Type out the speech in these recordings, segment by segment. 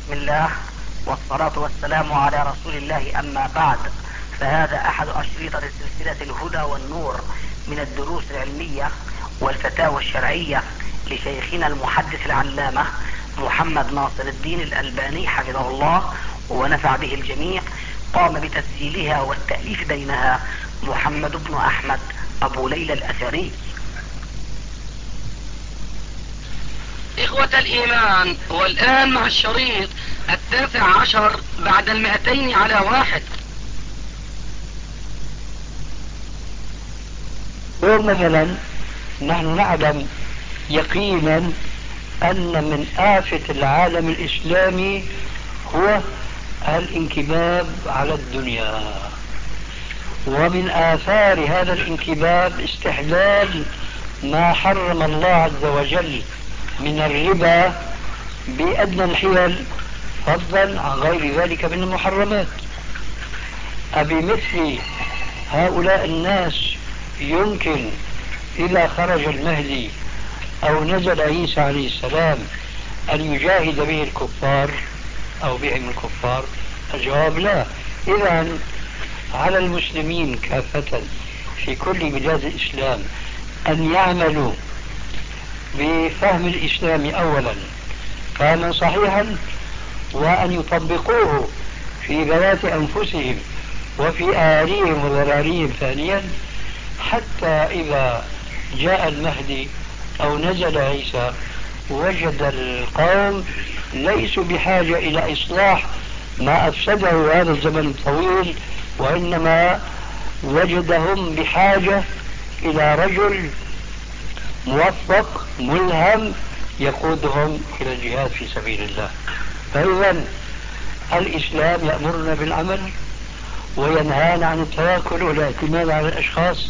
بسم الله والصلاة والسلام على رسول الله، أما بعد، فهذا أحد أشرطة سلسلة الهدى والنور من الدروس العلمية والفتاوى الشرعية لشيخنا المحدث العلامة محمد ناصر الدين الألباني حفظه الله ونفع به الجميع. قام بتسجيلها والتأليف بينها محمد بن أحمد أبو ليلى الأثري. إخوة الإيمان، والآن مع الشريط 19 بعد 200 على 1. مثلا نحن نعلم يقينا أن من آفة العالم الإسلامي هو الانكباب على الدنيا، ومن آثار هذا الانكباب استحلال ما حرم الله عز وجل من الربا بأدنى الحيل، فضلا عن غير ذلك من المحرمات. أبمثل هؤلاء الناس يمكن إذا خرج المهدي أو نزل عيسى عليه السلام أن يجاهد به الكفار أو بهم الكفار؟ الجواب لا. إذن على المسلمين كافة في كل بلاد الإسلام أن يعملوا بفهم الإسلام أولا فهما صحيحا، وأن يطبقوه في ذوات أنفسهم وفي أهاليهم وذراريهم ثانيا، حتى إذا جاء المهدي أو نزل عيسى وجد القوم ليسوا بحاجة إلى إصلاح ما أفسده هذا الزمن الطويل، وإنما وجدهم بحاجة إلى رجل موفق ملهم يقودهم إلى الجهاد في سبيل الله. فإذا الإسلام يأمرنا بالعمل وينهانا عن التواكل والاعتماد على الأشخاص،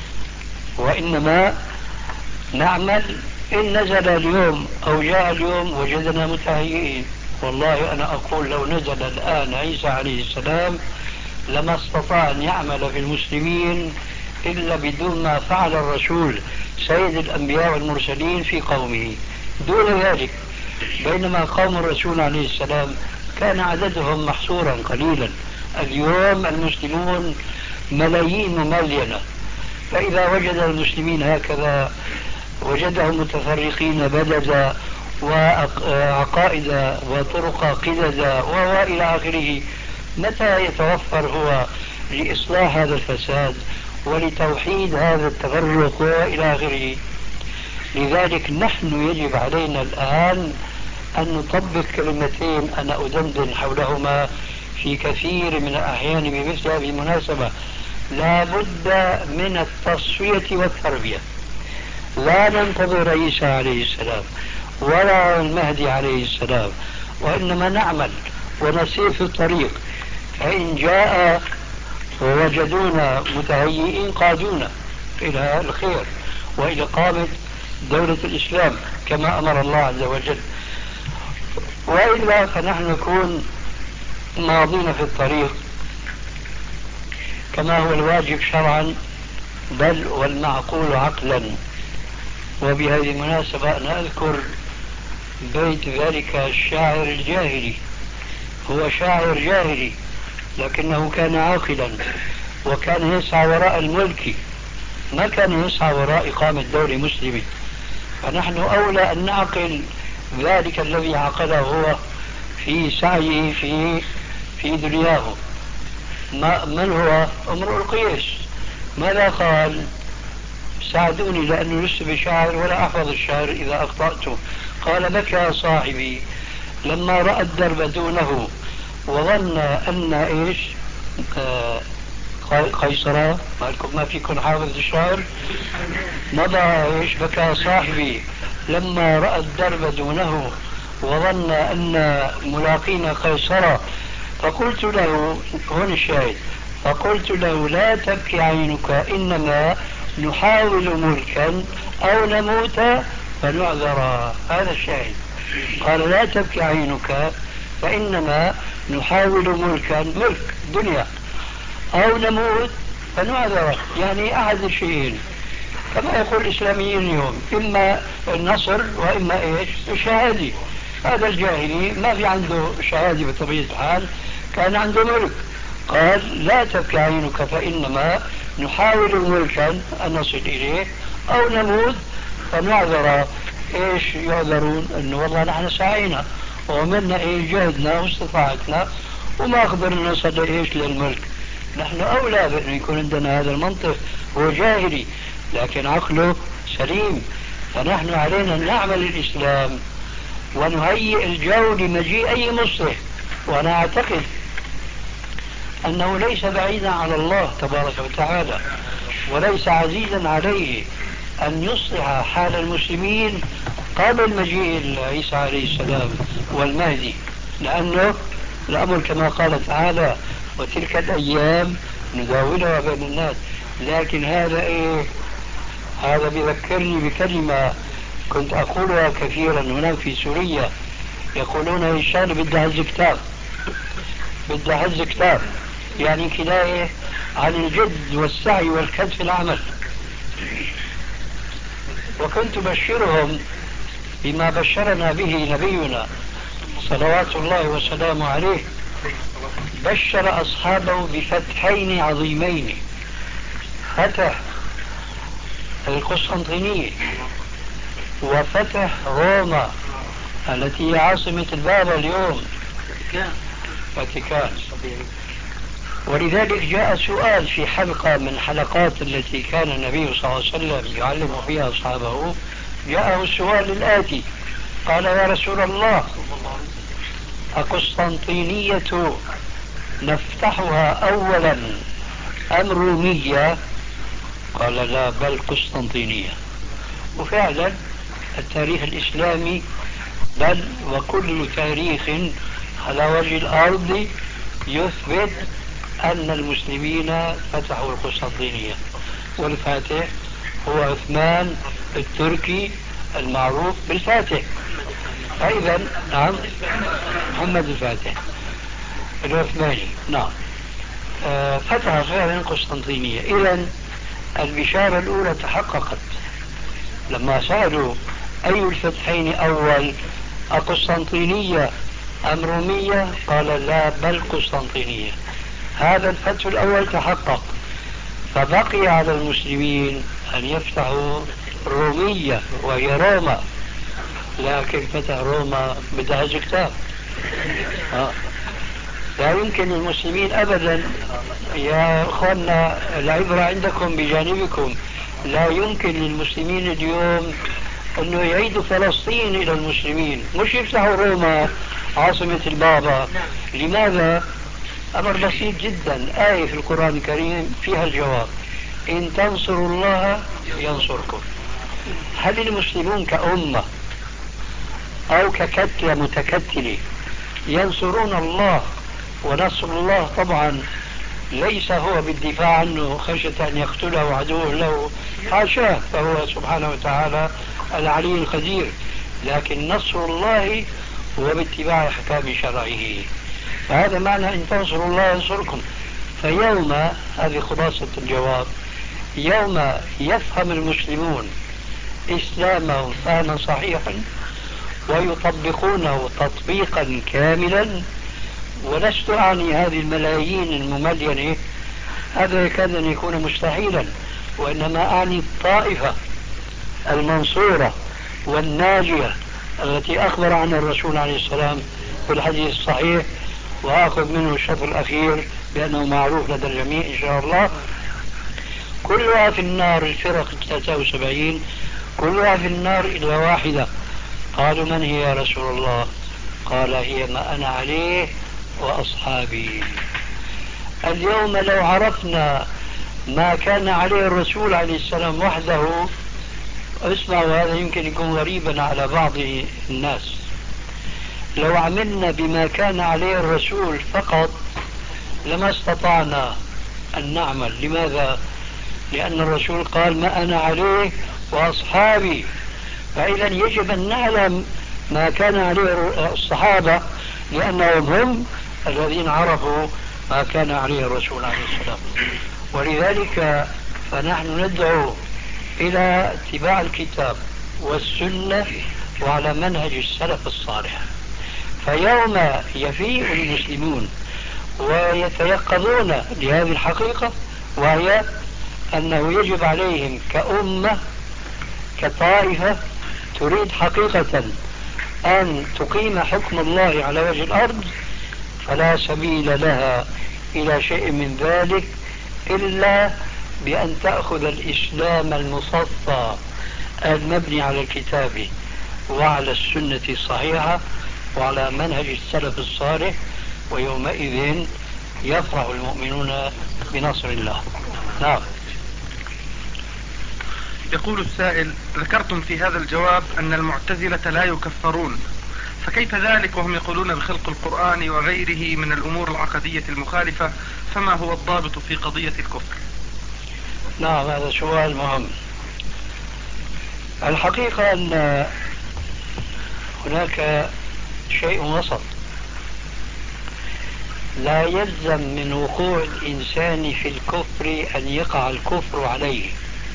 وإنما نعمل. إن نزل اليوم أو جاء اليوم وجدنا متهيئين، والله أنا أقول لو نزل الآن عيسى عليه السلام لما استطاع أن يعمل في المسلمين إلا بدون ما فعل الرسول سيد الأنبياء والمرسلين في قومه دون ذلك. بينما قوم الرسول عليه السلام كان عددهم محصورا قليلا، اليوم المسلمون ملايين مملينة. فإذا وجد المسلمين هكذا وجدهم متفرقين بددا وعقائد وطرق قددا وإلى آخره، متى يتوفر هو لإصلاح هذا الفساد ولتوحيد هذا التفرق وإلى آخره؟ لذلك نحن يجب علينا الآن أن نطبق كلمتين أنا أدندن حولهما في كثير من الأحيان بمثل هذه المناسبة. لا بد من التصفية والتربية. لا ننتظر عيسى عليه السلام ولا المهدي عليه السلام، وإنما نعمل ونسير في الطريق، فإن جاء ووجدونا متهيئين قادونا إلى الخير وإلى قامة دولة الإسلام كما أمر الله عز وجل، وإلا فنحن نكون ماضين في الطريق كما هو الواجب شرعا بل والمعقول عقلا. وبهذه المناسبة أنا أذكر بيت ذلك الشاعر الجاهلي. هو شاعر جاهلي لكنه كان عاقلا وكان يسعى وراء الملك، ما كان يسعى وراء إقامة دولة مسلمة. فنحن أولى أن نعقل ذلك الذي عقله هو في سعيه في دنياه. من هو؟ امرؤ القيس. ماذا قال؟ ساعدوني لأنه لست بشاعر ولا أحفظ الشعر إذا أخطأته. قال: بكى صاحبي لما رأى الدرب دونه وظن أن إيش قيصرة. ما فيكم حافظ الشعر؟ مضى إيش؟ بكى صاحبي لما رأى الدرب دونه وظن أن ملاقين قيصرة، فقلت له، هون الشاهد، فقلت له: لا تبكي عينك، إنما نحاول ملكا أو نموت فنعذر. هذا الشاهد. قال: لا تبكي عينك فإنما نحاول ملكا، ملك دنيا، أو نموت فنعذر، يعني أحد الشيئين. كما يقول الإسلاميين اليوم، إما النصر وإما إيش؟ الشهادة. هذا الجاهلي ما في عنده شهادة بطبيعة الحال، كان عنده ملك، قال لا تبكي عينك فإنما نحاول ملكا أن نصل إليه أو نموت فنعذر. إيش يعذرون؟ أنه والله نحن سعينا وعملنا إيه جهدنا واستطاعتنا وما قدرنا نصل إيش للملك. نحن أولى بأن يكون عندنا هذا المنطق. هو جاهلي لكن عقله سليم، فنحن علينا أن نعمل الإسلام ونهيئ الجو لمجيء أي مصلح. وأنا أعتقد أنه ليس بعيدا على الله تبارك وتعالى وليس عزيزا عليه أن يصلح حال المسلمين قبل مجيء عيسى عليه السلام والمهدي، لأنه الأمر كما قال تعالى وتلك الأيام نداولها بين الناس. لكن هذا إيه؟ هذا بذكرني بكلمة كنت أقولها كثيرا هنا في سوريا، يقولون هشام بدها هز كتاب، بدها هز كتاب، يعني كناية عن الجد والسعي والكد في العمل. وكنت بشرهم بما بشرنا به نبينا صلوات الله وسلامه عليه، بشر أصحابه بفتحين عظيمين، فتح القسطنطينية وفتح روما التي هي عاصمة البابا اليوم فاتيكان. ولذلك جاء سؤال في حلقة من حلقات التي كان النبي صلى الله عليه وسلم يعلم فيها أصحابه، جاءه السؤال الآتي، قال يا رسول الله أقسطنطينية نفتحها أولا أم رومية؟ قال لا بل قسطنطينية. وفعلا التاريخ الإسلامي بل وكل تاريخ على وجه الأرض يثبت أن المسلمين فتحوا القسطنطينية، والفاتح هو عثمان التركي المعروف بالفاتح. فإذا نعم محمد الفاتح العثماني نعم فتح فعلا القسطنطينية. إذا البشارة الأولى تحققت لما سألوا أي الفتحين أول أقسطنطينية أم رومية؟ قال لا بل قسطنطينية. هذا الفتح الأول تحقق، فبقي على المسلمين أن يفتحوا رومية وهي روما، لكن فتح روما بدها كتاب. لا يمكن للمسلمين أبدا يا أخوانا، العبرة عندكم بجانبكم، لا يمكن للمسلمين اليوم أنه يعيدوا فلسطين إلى المسلمين، مش يفتحوا روما عاصمة البابا. لماذا؟ أمر بسيط جدا، آية في القرآن الكريم فيها الجواب، إن تنصروا الله ينصركم. هل المسلمون كأمة أو ككتلة متكتلة ينصرون الله؟ ونصر الله طبعا ليس هو بالدفاع عنه خشية أن يقتله عدو له، حاشاه، فهو سبحانه وتعالى العلي القدير، لكن نصر الله هو باتباع أحكام شرعه. فهذا معنى إن تنصروا الله ينصركم. فيوم، هذه خلاصة الجواب، يوم يفهم المسلمون إسلامهم فهما صحيحا ويطبقونه تطبيقا كاملا، ولست أعني هذه الملايين المملينة، هذا يكاد أن يكون مستحيلا، وإنما أعني الطائفة المنصورة والناجية التي أخبر عنها الرسول عليه السلام في الحديث الصحيح، وأخذ منه الشطر الأخير بأنه معروف لدى الجميع إن شاء الله. كلها في النار، الفرق 73 كلها في النار إلا واحدة. قالوا من هي يا رسول الله؟ قال هي ما أنا عليه وأصحابي. اليوم لو عرفنا ما كان عليه الرسول عليه السلام وحده، اسمعوا هذا يمكن يكون غريبا على بعض الناس، لو عملنا بما كان عليه الرسول فقط لما استطعنا أن نعمل. لماذا؟ لأن الرسول قال ما أنا عليه وأصحابي، فإذا يجب أن نعلم ما كان عليه الصحابة لأنهم هم الذين عرفوا ما كان عليه الرسول عليه السلام. ولذلك فنحن ندعو إلى اتباع الكتاب والسنة وعلى منهج السلف الصالح. فيوم يفيء المسلمون ويتيقظون لهذه الحقيقة، وهي أنه يجب عليهم كأمة كطائفة تريد حقيقة أن تقيم حكم الله على وجه الأرض، فلا سبيل لها إلى شيء من ذلك إلا بأن تأخذ الإسلام المصفى المبني على الكتاب وعلى السنة الصحيحة وعلى منهج السلف الصالح، ويومئذ يفرح المؤمنون بنصر الله. نعم. يقول السائل: ذكرتم في هذا الجواب أن المعتزلة لا يكفرون، فكيف ذلك وهم يقولون بخلق القرآن وغيره من الأمور العقدية المخالفة؟ فما هو الضابط في قضية الكفر؟ نعم، هذا سؤال مهم. الحقيقة أن هناك شيء وسط. لا يلزم من وقوع الإنسان في الكفر أن يقع الكفر عليه.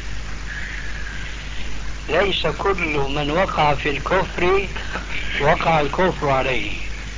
ليس كل من وقع في الكفر وقع الكفر عليه،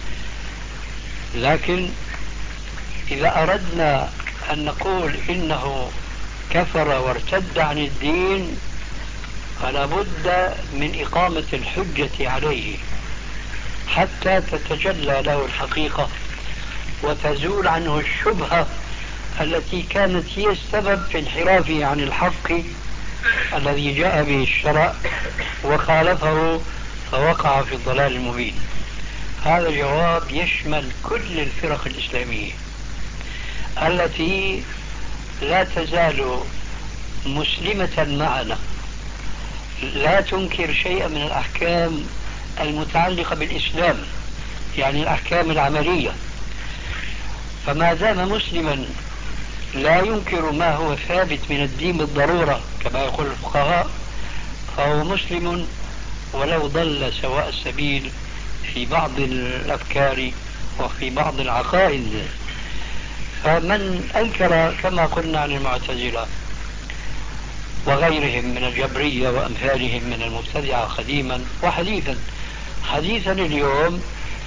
لكن إذا أردنا أن نقول إنه كفر وارتد عن الدين فلا بد من إقامة الحجة عليه حتى تتجلى له الحقيقة وتزول عنه الشبهة التي كانت هي السبب في انحرافه عن الحق الذي جاء به الشرع وخالفه فوقع في الضلال المبين. هذا الجواب يشمل كل الفرق الإسلامية التي لا تزال مسلمة معنا، لا تنكر شيئا من الأحكام المتعلقة بالإسلام، يعني الأحكام العملية. فما دام مسلما لا ينكر ما هو ثابت من الدين بالضرورة كما يقول الفقهاء، فهو مسلم ولو ضل سواء السبيل في بعض الأفكار وفي بعض العقائد. فمن أنكر كما قلنا عن المعتزلة وغيرهم من الجبرية وأمثالهم من المبتدعة قديما وحديثا، حديثا اليوم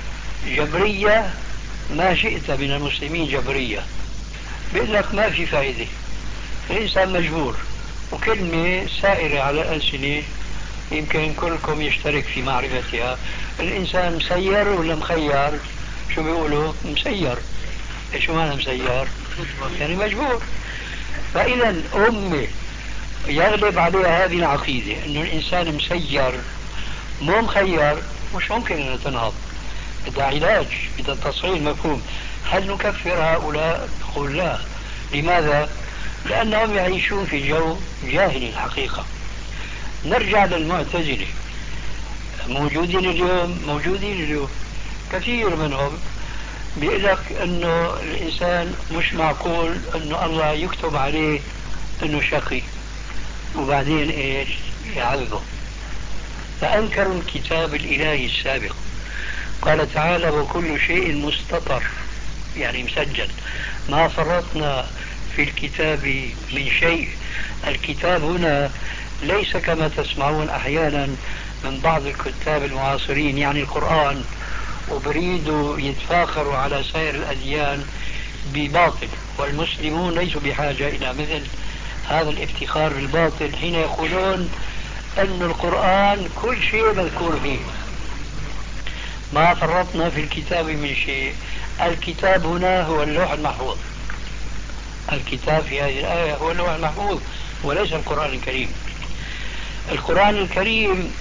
جبرية ما شئت من المسلمين جبرية، بيقول لك ما في فائدة، الإنسان مجبور، وكلمة سائرة على الألسنة يمكن كلكم يشترك في معرفتها. الإنسان مسير ولا مخير؟ شو بيقولوا؟ مسير. شو معنى مسير؟ يعني مجبور. فإذا أمة يغلب عليها هذه العقيدة أنه الإنسان مسير مو مخير، مش ممكن أن تنهض، بدها علاج، بدها تصحيح مفهوم. هل نكفر هؤلاء؟ نقول لا. لماذا؟ لأنهم يعيشون في جو جاهلي الحقيقة. نرجع للمعتزلة، موجودين اليوم كثير منهم بيقول لك انه الانسان مش معقول انه الله يكتب عليه انه شقي وبعدين ايش يعذبه. فانكروا الكتاب الالهي السابق. قال تعالى: وكل شيء مستطر، يعني مسجل، ما فرطنا في الكتاب من شيء. الكتاب هنا ليس كما تسمعون احيانا من بعض الكتاب المعاصرين يعني القرآن، وبريدوا يتفاخروا على سائر الأديان بباطل، والمسلمون ليسوا بحاجة إلى مثل هذا الافتخار بالباطل حين يقولون أن القرآن كل شيء مذكور فيه، ما فرطنا في الكتاب من شيء. الكتاب هنا هو اللوح المحفوظ، الكتاب في هذه الآية هو اللوح المحفوظ وليس القرآن الكريم. القرآن الكريم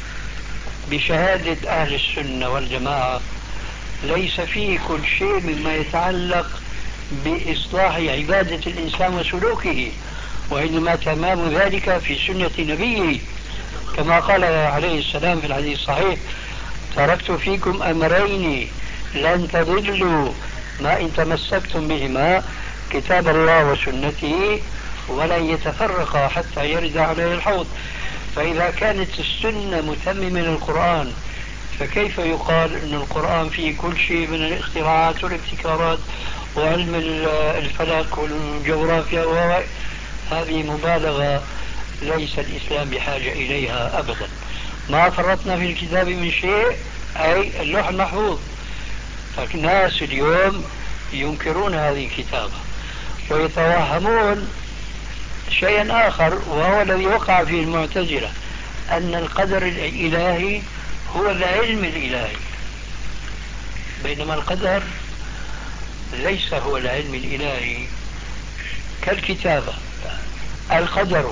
بشهادة أهل السنة والجماعة ليس فيه كل شيء مما يتعلق بإصلاح عبادة الإنسان وسلوكه، وإنما تمام ذلك في سنة نبيه، كما قال عليه السلام في الحديث الصحيح: تركت فيكم أمرين لن تضلوا ما إن تمسكتم بهما، كتاب الله وسنته، ولن يتفرقا حتى يرد عليه الحوض. فإذا كانت السنة متممة للقرآن فكيف يقال أن القرآن فيه كل شيء من الاختراعات والابتكارات وعلم الفلك والجغرافيا؟ هذه مبالغة ليس الإسلام بحاجة إليها أبدا. ما فرطنا في الكتاب من شيء، أي اللوح المحفوظ. فالناس اليوم ينكرون هذه الكتابة ويتوهمون شيئا آخر، وهو الذي وقع فيه المعتزلة، أن القدر الإلهي هو العلم الإلهي، بينما القدر ليس هو العلم الإلهي كالكتابة. القدر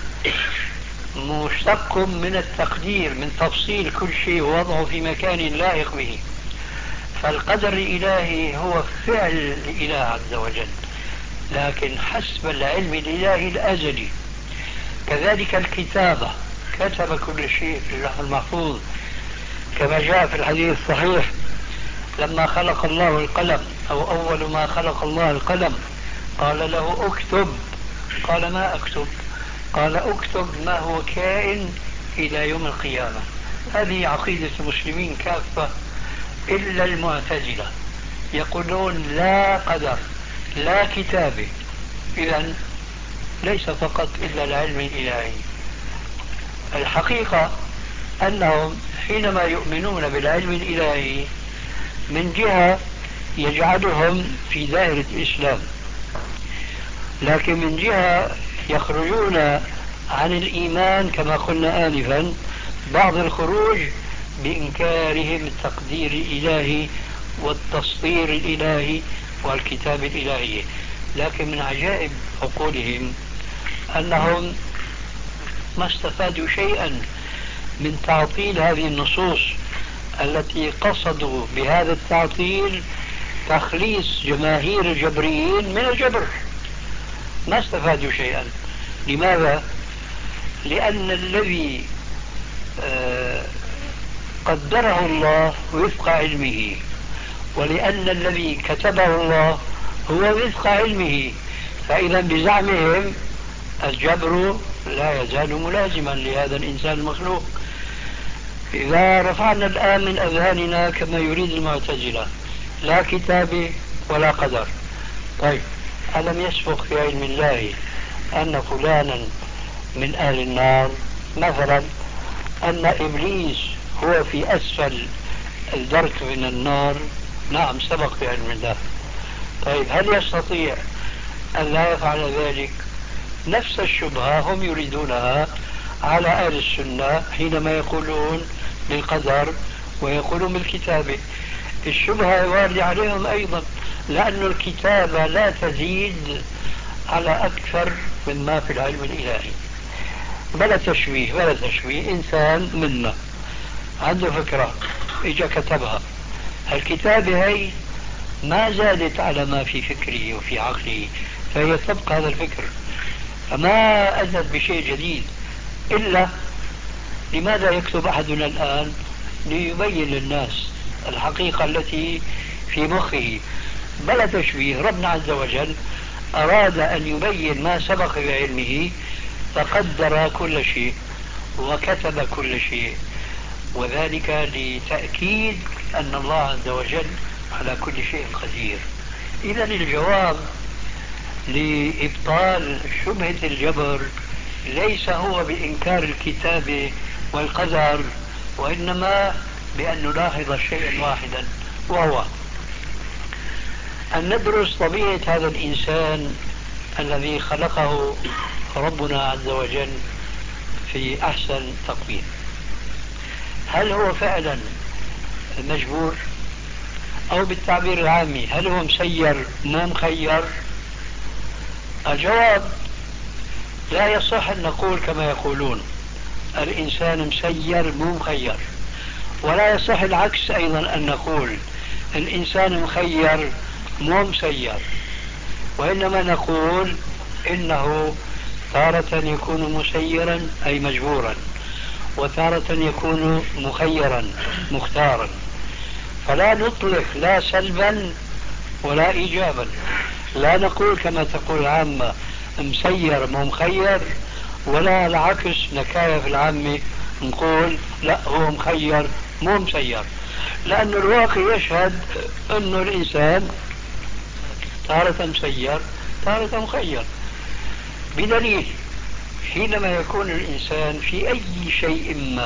مشتق من التقدير، من تفصيل كل شيء ووضعه في مكان لائق به. فالقدر الإلهي هو فعل الإله عز وجل، لكن حسب العلم الإلهي الأزلي. كذلك الكتابة، كتب كل شيء في اللوح المحفوظ، كما جاء في الحديث الصحيح: لما خلق الله القلم، أو أول ما خلق الله القلم، قال له اكتب. قال ما أكتب؟ قال اكتب ما هو كائن إلى يوم القيامة. هذه عقيدة المسلمين كافة إلا المعتزلة، يقولون لا قدر لا كتابة. إذن ليس فقط إلا العلم الإلهي. الحقيقة أنهم حينما يؤمنون بالعلم الإلهي من جهة يجعلهم في دائرة الإسلام، لكن من جهة يخرجون عن الإيمان كما قلنا آنفا، بعض الخروج بإنكارهم التقدير الإلهي والتسطير الإلهي والكتاب الإلهي. لكن من عجائب عقولهم أنهم ما استفادوا شيئا من تعطيل هذه النصوص التي قصدوا بهذا التعطيل تخليص جماهير الجبريين من الجبر. ما استفادوا شيئا. لماذا؟ لأن الذي قدره الله وفق علمه، ولأن الذي كتبه الله هو وفق علمه. فإذا بزعمهم الجبر لا يزال ملازما لهذا الإنسان المخلوق. إذا رفعنا الآن من أذهاننا كما يريد المعتزلة لا كتاب ولا قدر، طيب ألم يسبق في علم الله أن فلانا من أهل النار؟ مثلا أن إبليس هو في أسفل الدرك من النار، نعم سبق في علم الله. طيب هل يستطيع أن لا يفعل ذلك؟ نفس الشبهة هم يريدونها على أهل السنة حينما يقولون بالقدر ويقولون بالكتابة. الشبهة واردة عليهم أيضا، لأن الكتابة لا تزيد على أكثر مما في العلم الإلهي. بلا تشويه بلا تشويه، إنسان منا عنده فكرة إجا كتبها، الكتابة هي ما زادت على ما في فكره وفي عقله، فهي تبقى هذا الفكر، فما أزد بشيء جديد. إلا لماذا يكتب أحدنا الآن؟ ليبين للناس الحقيقة التي في مخه. بلا تشويه، ربنا عز وجل أراد أن يبين ما سبق بعلمه فقدر كل شيء وكتب كل شيء، وذلك لتأكيد أن الله عز وجل على كل شيء قدير. إذا الجواب لإبطال شبهة الجبر ليس هو بإنكار الكتاب والقدر، وإنما بأن نلاحظ شيئا واحدا، وهو أن ندرس طبيعة هذا الإنسان الذي خلقه ربنا عز وجل في أحسن تقويم. هل هو فعلا مجبور؟ أو بالتعبير العامي هل هو مسير مو مخير؟ الجواب لا يصح أن نقول كما يقولون الإنسان مسير مو مخير، ولا يصح العكس أيضا أن نقول الإنسان مخير مو مسير، وإنما نقول إنه تارة يكون مسيرا أي مجبورا، وتارة يكون مخيرا مختارا. فلا نطلق لا سلبا ولا إيجابا، لا نقول كما تقول العامة مسير مو مخير، ولا العكس نكاية في العامة نقول لا هو مخير مو مسير، لأن الواقع يشهد أن الإنسان تارة مسير تارة مخير. بدليل حينما يكون الإنسان في أي شيء ما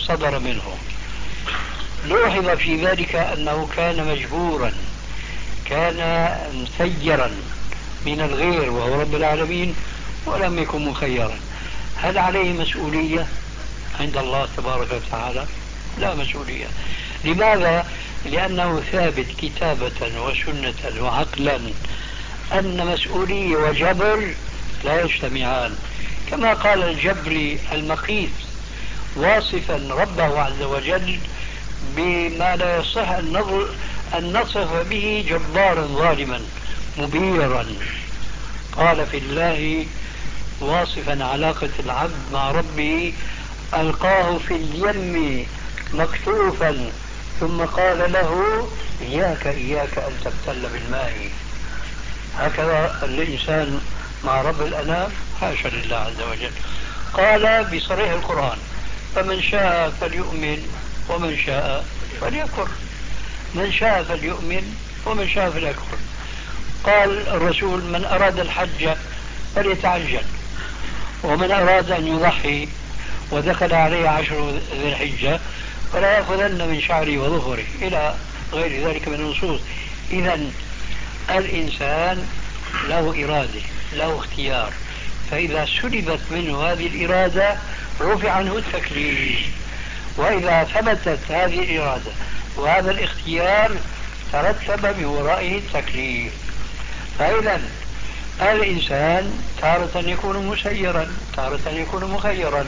صدر منه. لوحظ في ذلك أنه كان مجبورا، كان مسيرا من الغير وهو رب العالمين، ولم يكن مخيرا. هل عليه مسؤولية عند الله تبارك وتعالى؟ لا مسؤولية. لماذا؟ لأنه ثابت كتابة وسنة وعقلا أن مسؤولية وجبر لا يجتمعان، كما قال الجبري المقيت واصفا ربه عز وجل بما لا يصح أن نصف به جبارا ظالما مبيرا. قال في الله واصفا علاقة العبد مع ربه: ألقاه في اليم مكتوفا ثم قال له إياك أن تبتل بالماء. هكذا الإنسان مع رب الأنام؟ حاشا لله عز وجل. قال بصريح القرآن: فمن شاء فليؤمن ومن شاء فليكفر. من شاء فليؤمن ومن شاء فليكفر. قال الرسول: من أراد الحج فليتعجل، ومن أراد أن يضحي ودخل عليه 10 ذي الحجة فلا يأخذن من شعره وظفره، إلى غير ذلك من النصوص. إذن الإنسان له إرادة، له اختيار، فإذا سلبت منه هذه الإرادة رفع عنه التكليف، وإذا ثبتت هذه الإرادة وهذا الاختيار ترتب من ورائه التكليف. فإذا الإنسان تارة يكون مسيرا، تارة يكون مخيرا.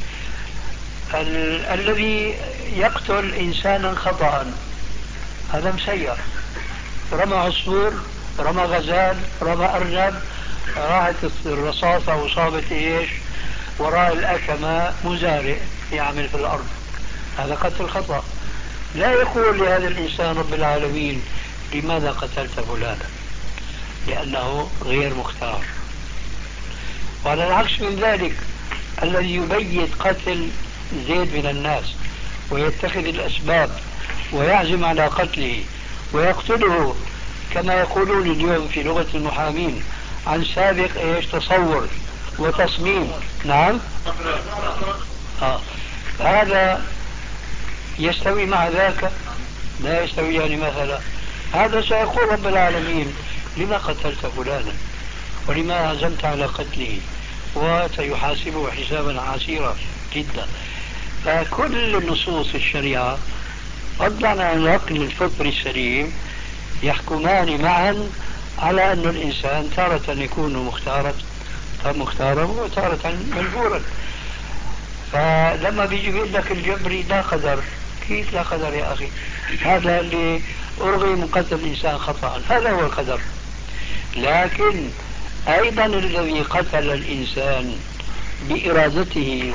الذي يقتل إنسانا خطأ هذا مسير، رمى عصفور، رمى غزال، رمى أرنب، راحت الرصاصة وصابت إيش وراء الأكمة، مزارع يعمل في الأرض، هذا قتل خطأ. لا يقول لهذا الإنسان رب العالمين: لماذا قتلت فلانا؟ لأنه غير مختار. وعلى العكس من ذلك، الذي يبيت قتل زيد من الناس ويتخذ الأسباب ويعزم على قتله ويقتله كما يقولون اليوم في لغة المحامين عن سابق ايش تصور وتصميم. نعم، هذا يستوي مع ذاك؟ لا يستوي. يعني مثلا هذا سيقول رب العالمين: لما قتلت فلانا ولما عزمت على قتله، وسيحاسبه حسابا عسيرا جدا. فكل نصوص الشريعة فضلا عن العقل الفطري السليم يحكمان معا على أن الإنسان تارة يكون مختارا وتارة مجبورا. فلما بيجي بيقول لك الجبري لا قدر، كيف لا قدر يا أخي؟ هذا اللي أرغي من قتل الإنسان خطأ هذا هو القدر. لكن أيضا الذي قتل الإنسان بإرادته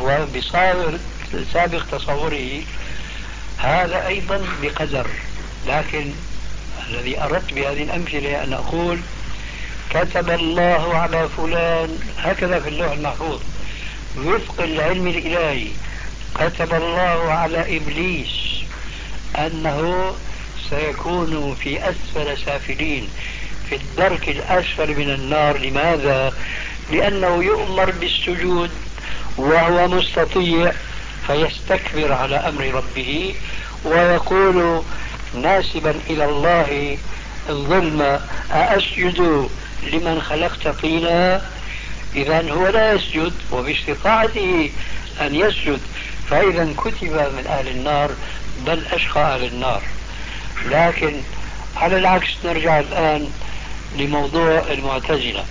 وبسابق تصوره هذا أيضا بقدر. لكن الذي أردت بهذه الأمثلة أن أقول: كتب الله على فلان، هكذا في اللوح المحفوظ وفق العلم الإلهي، كتب الله على إبليس أنه سيكون في أسفل سافلين، في الدرك الأسفل من النار. لماذا؟ لأنه يؤمر بالسجود وهو مستطيع فيستكبر على أمر ربه ويقول ناسبا إلى الله الظلم: أأسجد لمن خلقت طينا؟ إذن هو لا يسجد وباستطاعته أن يسجد، فإذا كتب من أهل النار، بل أشقى أهل النار. لكن على العكس نرجع الآن لموضوع المعتزلة.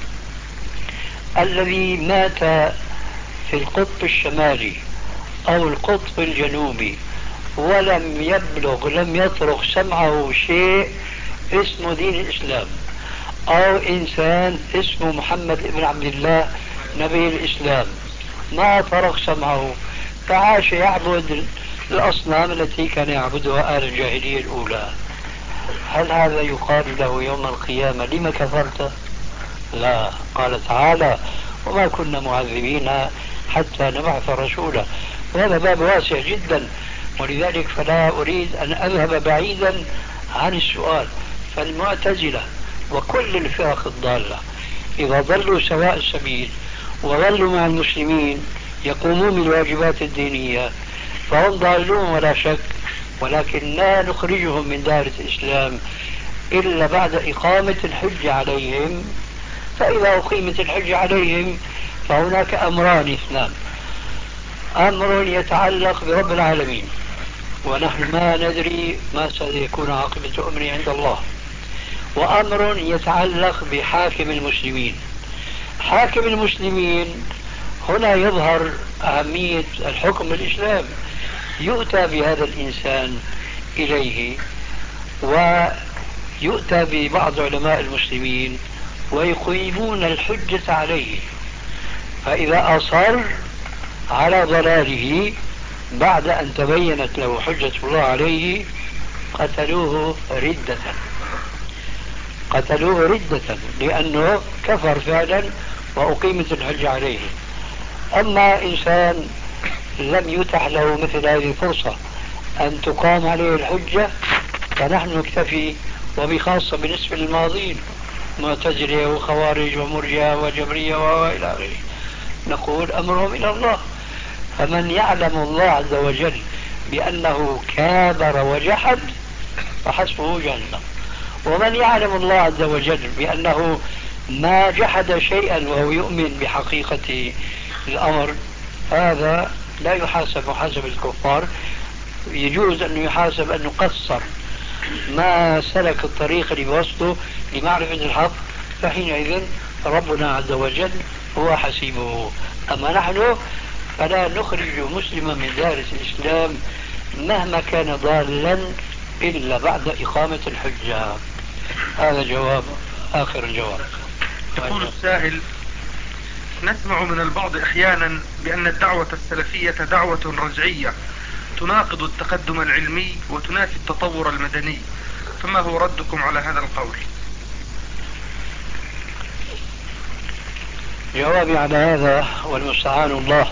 الذي مات في القطب الشمالي أو القطب الجنوبي ولم يطرق سمعه شيء اسمه دين الإسلام، أو إنسان اسمه محمد بن عبد الله نبي الإسلام، ما طرق سمعه، فعاش يعبد الأصنام التي كان يعبدها أهل الجاهلية الأولى. هل هذا يقال له يوم القيامة لما كفرت؟ لا. قال تعالى: وما كنا معذبين حتى نبعث رسولا. وهذا باب واسع جدا، ولذلك فلا أريد أن أذهب بعيدا عن السؤال. فالمعتزلة وكل الفرق الضالة إذا ظلوا سواء السبيل وظلوا مع المسلمين يقومون بالواجبات الدينية، فهم ضالون ولا شك، ولكن لا نخرجهم من دائرة الإسلام إلا بعد إقامة الحجة عليهم. فإذا أقيمت الحجة عليهم فهناك أمران اثنان: أمر يتعلق برب العالمين ونحن ما ندري ما سيكون عاقبة أمره عند الله، وأمر يتعلق بحاكم المسلمين. حاكم المسلمين هنا يظهر أهمية الحكم الإسلام. يؤتى بهذا الإنسان إليه ويؤتى ببعض علماء المسلمين ويقيمون الحجة عليه، فإذا أصر على ضلاله بعد أن تبينت له حجة الله عليه قتلوه ردة لأنه كفر فعلا وأقيمت الحجة عليه. أما إنسان لم يتح له مثل هذه الفرصة أن تقام عليه الحجة فنحن نكتفي، وبخاصة بالنسبة للماضين معتزلة وخوارج ومرجئة وجبرية وإلى آخره، نقول أمرهم إلى الله. فمن يعلم الله عز وجل بأنه كابر وجحد فحسبه جهنم، ومن يعلم الله عز وجل بأنه ما جحد شيئا وهو يؤمن بحقيقة الأمر هذا لا يحاسب محاسبة الكفار. يجوز أن يحاسب أنه قصر ما سلك الطريق اللي بوسطه لمعرفة الحق، فحينئذ ربنا عز وجل هو حسيبه. أما نحن فلا نخرج مسلما من دائرة الإسلام مهما كان ضالا إلا بعد إقامة الحجة. هذا جواب، آخر الجواب. يقول السائل: نسمع من البعض أحيانا بأن الدعوة السلفية دعوة رجعية تناقض التقدم العلمي وتنافي التطور المدني، فما هو ردكم على هذا القول؟ جوابي على هذا والمستعان الله.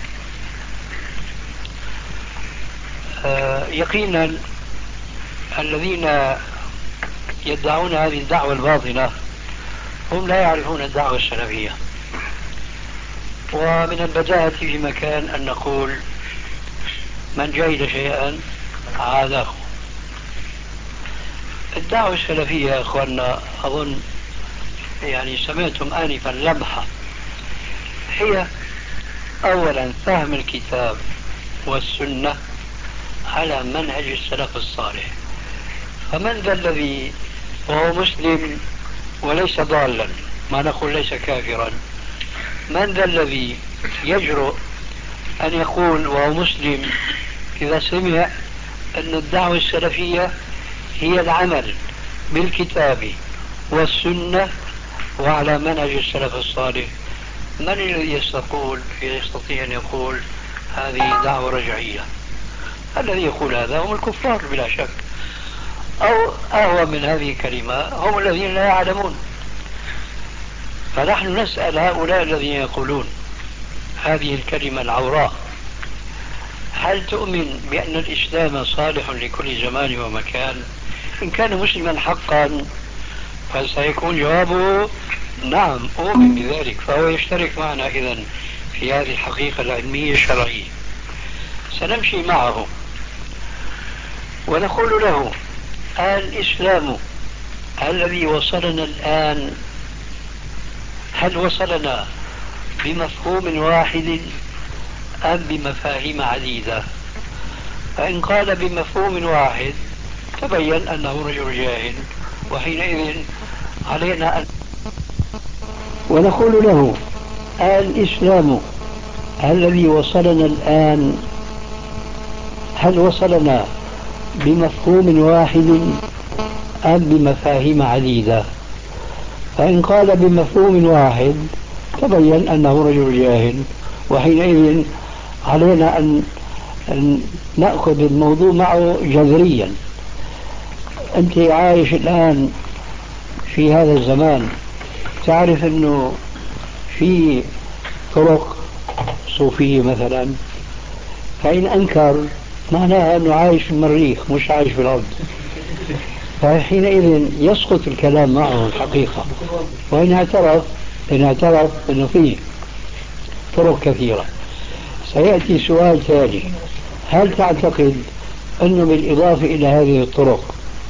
يقينا الذين يدعون هذه الدعوة الباطلة هم لا يعرفون الدعوة السلفية، ومن البداهة في مكان أن نقول من جهل شيئا عاده. الدعوة السلفية يا أخوانا أظن يعني سمعتم آنفا لمحة، هي أولا فهم الكتاب والسنة على منهج السلف الصالح. فمن ذا الذي وهو مسلم وليس ضالا، ما نقول ليس كافرا، من ذا الذي يجرؤ أن يقول وهو مسلم إذا سمع أن الدعوة السلفية هي العمل بالكتاب والسنة وعلى منهج السلف الصالح؟ من الذي يستطيع أن يقول هذه دعوة رجعية؟ الذي يقول هذا هم الكفار بلا شك، أو أهوى من هذه الكلمة هم الذين لا يعلمون. فنحن نسأل هؤلاء الذين يقولون هذه الكلمة العوراء: هل تؤمن بأن الإسلام صالح لكل زمان ومكان؟ إن كان مسلما حقا فسيكون جوابه نعم أؤمن بذلك، فهو يشترك معنا إذن في هذه الحقيقة العلمية الشرعية. سنمشي معه ونقول له: الإسلام الذي وصلنا الآن هل وصلنا بمفهوم واحد أم بمفاهيم عديدة؟ فإن قال بمفهوم واحد تبين أنه رجل جاهل، وحينئذ علينا أن ونقول له: الإسلام الذي وصلنا الآن هل وصلنا بمفهوم واحد أم بمفاهيم عديدة؟ فإن قال بمفهوم واحد تبين أنه رجل جاهل، وحينئذ علينا أن نأخذ الموضوع معه جذريا. أنت عايش الآن في هذا الزمان، تعرف أنه في طرق صوفية مثلا، فإن أنكر معناها أنه عايش في المريخ مش عايش في الأرض، فحينئذ يسقط الكلام معه الحقيقة. وإن اعترف أنه فيه طرق كثيرة. سيأتي سؤال ثاني: هل تعتقد أنه بالإضافة إلى هذه الطرق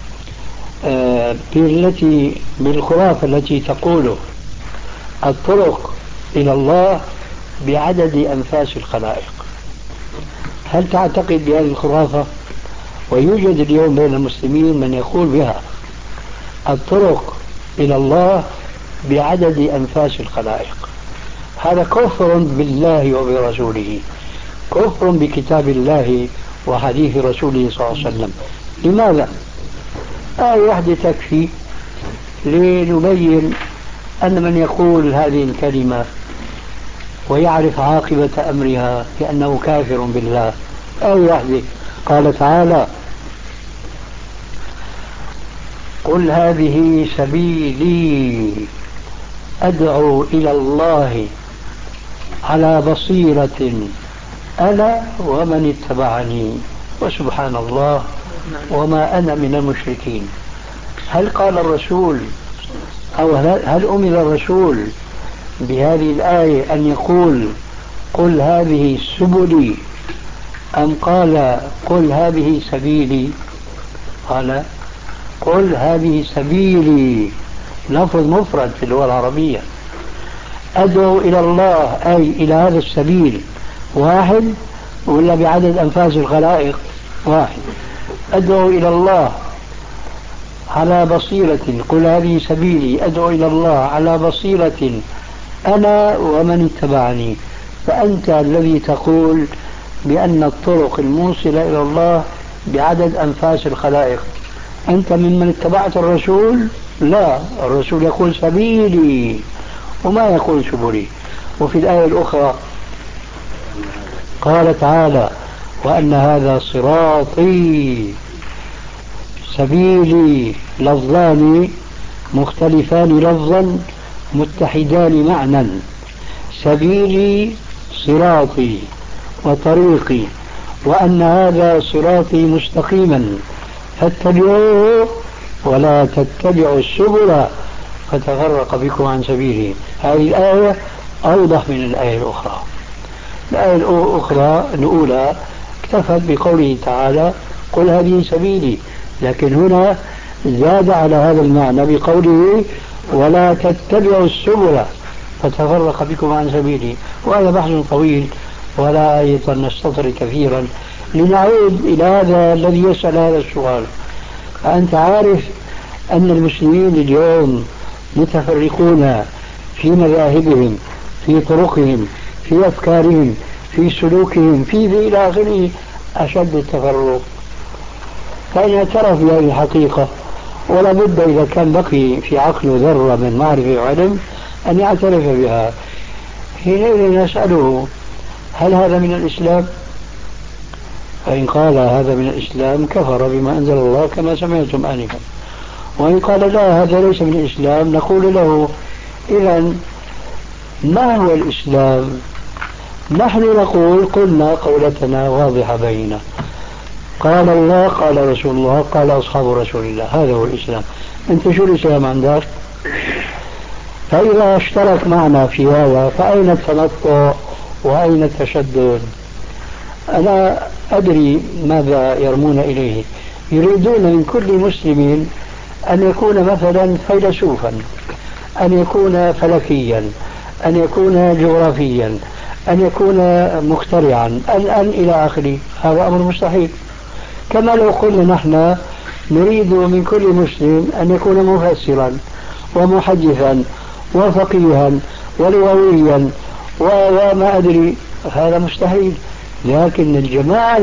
بالخرافة التي تقوله الطرق إلى الله بعدد أنفاس الخلائق، هل تعتقد بهذه الخرافة؟ ويوجد اليوم بين المسلمين من يقول بها الطرق إلى الله بعدد أنفاس الخلائق. هذا كفر بالله وبرسوله، كفر بكتاب الله وحديث رسوله صلى الله عليه وسلم. لماذا؟ آية واحدة تكفي لنبين أن من يقول هذه الكلمة ويعرف عاقبة أمرها بأنه كافر بالله. آية واحدة قال تعالى: قل هذه سبيلي أدعو إلى الله على بصيرة أنا ومن اتبعني وسبحان الله وما أنا من المشركين. هل قال الرسول أو هل أمر الرسول بهذه الآية أن يقول قل هذه سبلي، أم قال قل هذه سبيلي؟ قال قل هذه سبيلي، لفظ مفرد في اللغة العربية. أدعو إلى الله أي إلى هذا السبيل واحد ولا بعدد أنفاس الخلائق؟ واحد. أدعو إلى الله على بصيرة، قل هذه سبيلي أدعو إلى الله على بصيرة أنا ومن اتبعني. فأنت الذي تقول بأن الطرق الموصلة إلى الله بعدد أنفاس الخلائق، أنت ممن اتبعت الرسول؟ لا، الرسول يقول سبيلي وما يقول سبلي. وفي الآية الأخرى قال تعالى: وأن هذا صراطي. سبيلي لفظان مختلفان لفظا متحدان معنى. سبيلي صراطي وطريقي، وأن هذا صراطي مستقيما فاتبعوه ولا تتبعوا السبل فتفرق بكم عن سبيله. هذه الآية أوضح من الآية الأخرى. الآية الأخرى الأولى اكتفت بقوله تعالى قل هذه سبيلي، لكن هنا زاد على هذا المعنى بقوله ولا تتبعوا السبل فتفرق بكم عن سبيله. وهذا بحث طويل ولا أيضا نستطرد كثيرا لنعود إلى هذا الذي يسأل هذا السؤال. فأنت عارف أن المسلمين اليوم متفرقون في مذاهبهم، في طرقهم، في أفكارهم، في سلوكهم، في إلى آخره أشد التفرق. فإن اعترف بهذه الحقيقة ولا بد إذا كان بقي في عقله ذرة من معرفة وعلم أن يعترف بها. حينئذ نسأله هل هذا من الإسلام؟ فإن قال هذا من الإسلام كفر بما أنزل الله كما سمعتم آنفا. وإن قال لا هذا ليس من الإسلام نقول له إذن ما هو الإسلام؟ نحن نقول قلنا قولتنا واضحة بيننا، قال الله قال رسول الله قال أصحاب رسول الله، هذا هو الإسلام. أنت شو الإسلام عندك؟ فإذا اشترك معنا في هذا فأين التنطع وأين التشدد؟ أنا أدري ماذا يرمون إليه. يريدون من كل مسلم أن يكون مثلا فيلسوفا، أن يكون فلكيا، أن يكون جغرافيا، أن يكون مخترعا، أن إلى آخره. هذا أمر مستحيل. كما لو قلنا نحن نريد من كل مسلم أن يكون مفسرا ومحدثا وفقيها ولغويا وما أدري، هذا مستحيل. لكن الجماعة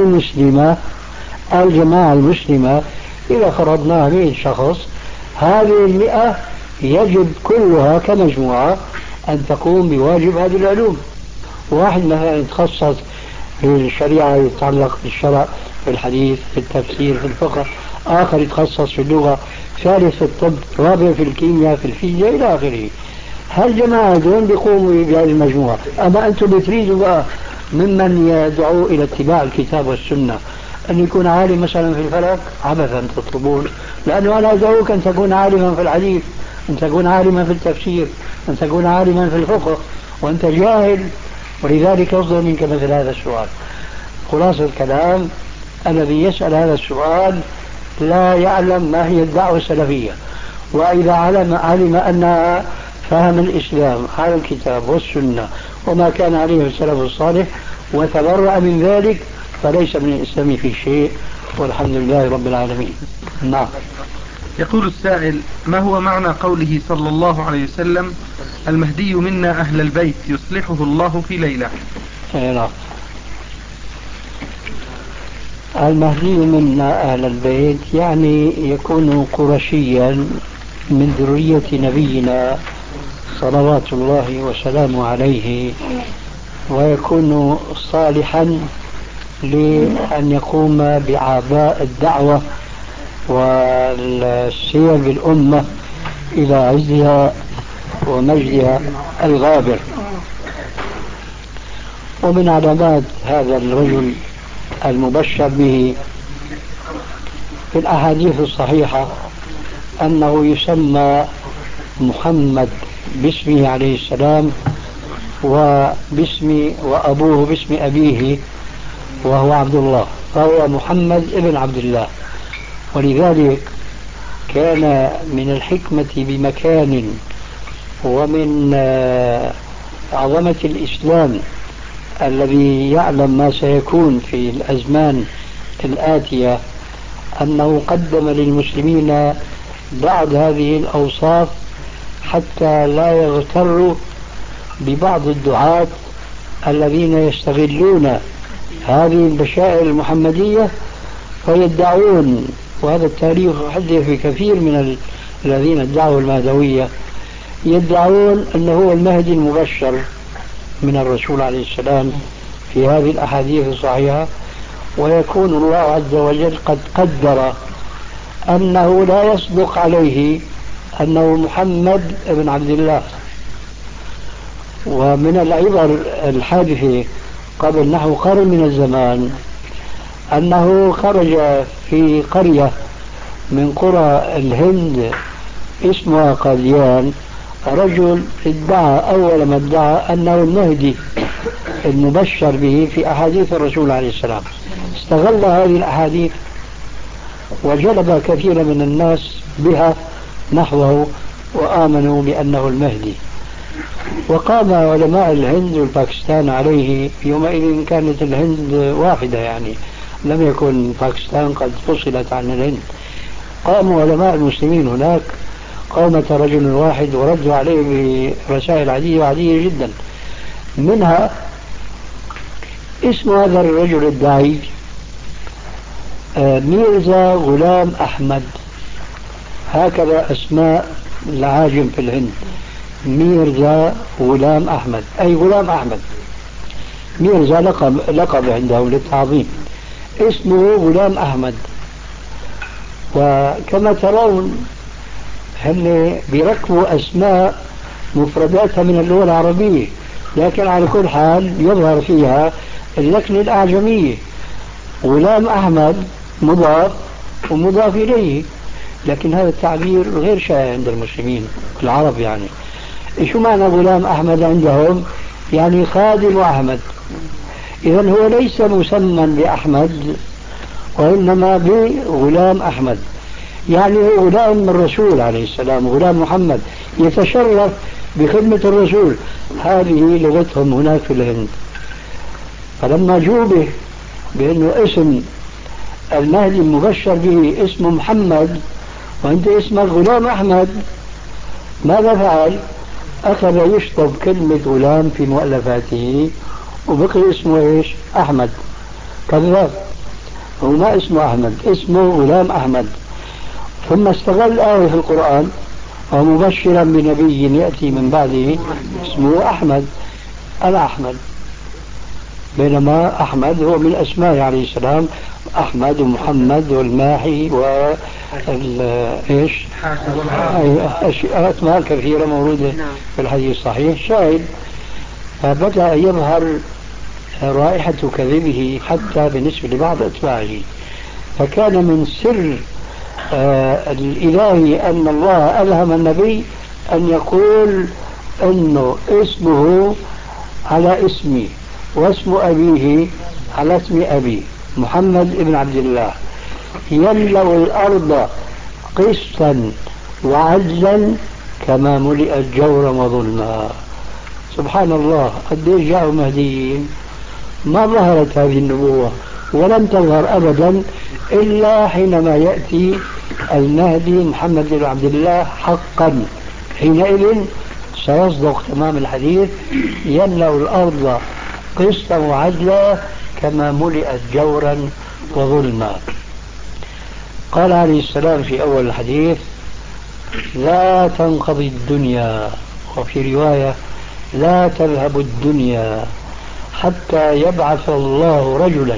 المسلمة إذا فرضناها 100 شخص، هذه 100 يجب كلها كمجموعة أن تقوم بواجب هذه العلوم. واحد مثلا يتخصص في الشريعة يتعلق بالشرع، في الحديث، في التفسير، في الفقه، آخر يتخصص في اللغة، ثالث في الطب، رابع في الكيمياء، في الفيزياء إلى آخره. هالجماعة دون بيقوموا بهذه المجموعة. أما أنتم بتريدوا بقى ممن يدعو إلى اتباع الكتاب والسنة أن يكون عالم مثلا في الفلك؟ عبثا تطلبون، لأنه أنا أدعوك أن تكون عالما في الحديث، أن تكون عالما في التفسير، أن تكون عالما في الفقه، وأنت جاهل، ولذلك يصدر منك مثل هذا السؤال. خلاصة الكلام الذي يسأل هذا السؤال لا يعلم ما هي الدعوة السلفية، وإذا علم أنها فهم الإسلام على الكتاب والسنة وما كان عليه السلف الصالح وتبرأ من ذلك فليس من الإسلام في شيء، والحمد لله رب العالمين. نعم. يقول السائل: ما هو معنى قوله صلى الله عليه وسلم: المهدي منا أهل البيت يصلحه الله في ليلة؟ نعم. المهدي منا أهل البيت يعني يكون قرشيا من ذرية نبينا صلوات الله وسلامه عليه، ويكون صالحا لأن يقوم بأعباء الدعوة والسير بالأمة إلى عزها ومجدها الغابر. ومن علامات هذا الرجل المبشر به في الأحاديث الصحيحة أنه يسمى محمد باسمه عليه السلام وأبوه باسم أبيه وهو عبد الله، فهو محمد ابن عبد الله. ولذلك كان من الحكمة بمكان ومن عظمة الإسلام الذي يعلم ما سيكون في الأزمان الآتية أنه قدم للمسلمين بعض هذه الأوصاف حتى لا يغتروا ببعض الدعاة الذين يستغلون هذه البشائر المحمدية فيدعون، وهذا التاريخ يحدث في كثير من الذين ادعوا المهدوية، يدعون أنه هو المهدي المبشر من الرسول عليه السلام في هذه الأحاديث الصحيحة، ويكون الله عز وجل قد قدر أنه لا يصدق عليه أنه محمد بن عبد الله. ومن العبر الحادثة قبل نحو قرن من الزمان أنه خرج في قرية من قرى الهند اسمها قاديان رجل ادعى أول ما ادعى أنه المهدي المبشر به في أحاديث الرسول عليه السلام، استغل هذه الأحاديث وجلب كثير من الناس بها نحوه وآمنوا بأنه المهدي. وقام علماء الهند والباكستان عليه، يومئذ كانت الهند واحدة يعني لم يكن باكستان قد فصلت عن الهند، قاموا علماء المسلمين هناك قامة رجل واحد وردوا عليه برسائل عادية جدا. منها اسم هذا الرجل الداعي ميرزا غلام أحمد، هكذا أسماء العاجم في الهند، ميرزا غلام أحمد أي غلام أحمد، ميرزا لقب عندهم للتعظيم، اسمه غلام أحمد. وكما ترون هم بيركبوا أسماء مفرداتها من اللغة العربية، لكن على كل حال يظهر فيها اللكنة الأعجمية. غلام أحمد مضاف ومضاف إليه، لكن هذا التعبير غير شائع عند المسلمين العرب. يعني شو معنى غلام أحمد عندهم؟ يعني خادم أحمد. إذن هو ليس مسمى بأحمد وإنما بغلام أحمد، يعني هو غلام من الرسول عليه السلام، غلام محمد يتشرف بخدمة الرسول. هذه لغتهم هناك في الهند. فلما جوبه بأنه اسم المهدي المبشر به اسمه محمد وأنت اسمك غلام أحمد، ماذا فعل؟ أخذ يشطب كلمة غلام في مؤلفاته وبقي اسمه إيش؟ أحمد. كذاب، هو ما اسمه أحمد، اسمه غلام أحمد. ثم استغل آية في القرآن ومبشرا بنبي يأتي من بعده اسمه أحمد، أنا أحمد، بينما أحمد هو من أسماء عليه السلام، أحمد ومحمد والماحي إيش أسماء كثيرة موجودة في الحديث الصحيح. شاهد، فبدأ يظهر رائحة كذبه حتى بالنسبة لبعض أتباعه. فكان من سر الإلهي أن الله ألهم النبي أن يقول أنه اسمه على اسمي واسم أبيه على اسم أبي محمد بن عبد الله يملأ الأرض قسطا وعدلا كما ملئت جورا وظلما. سبحان الله، قد جاءوا مهديين ما ظهرت هذه النبوة ولم تظهر أبدا إلا حينما يأتي المهدي محمد بن عبد الله حقا، حينئذ سيصدق تمام الحديث: يملأ الأرض قسطا وعدلا كما ملئت جورا وظلما. قال عليه السلام في أول الحديث: لا تنقضي الدنيا، وفي رواية: لا تذهب الدنيا حتى يبعث الله رجلا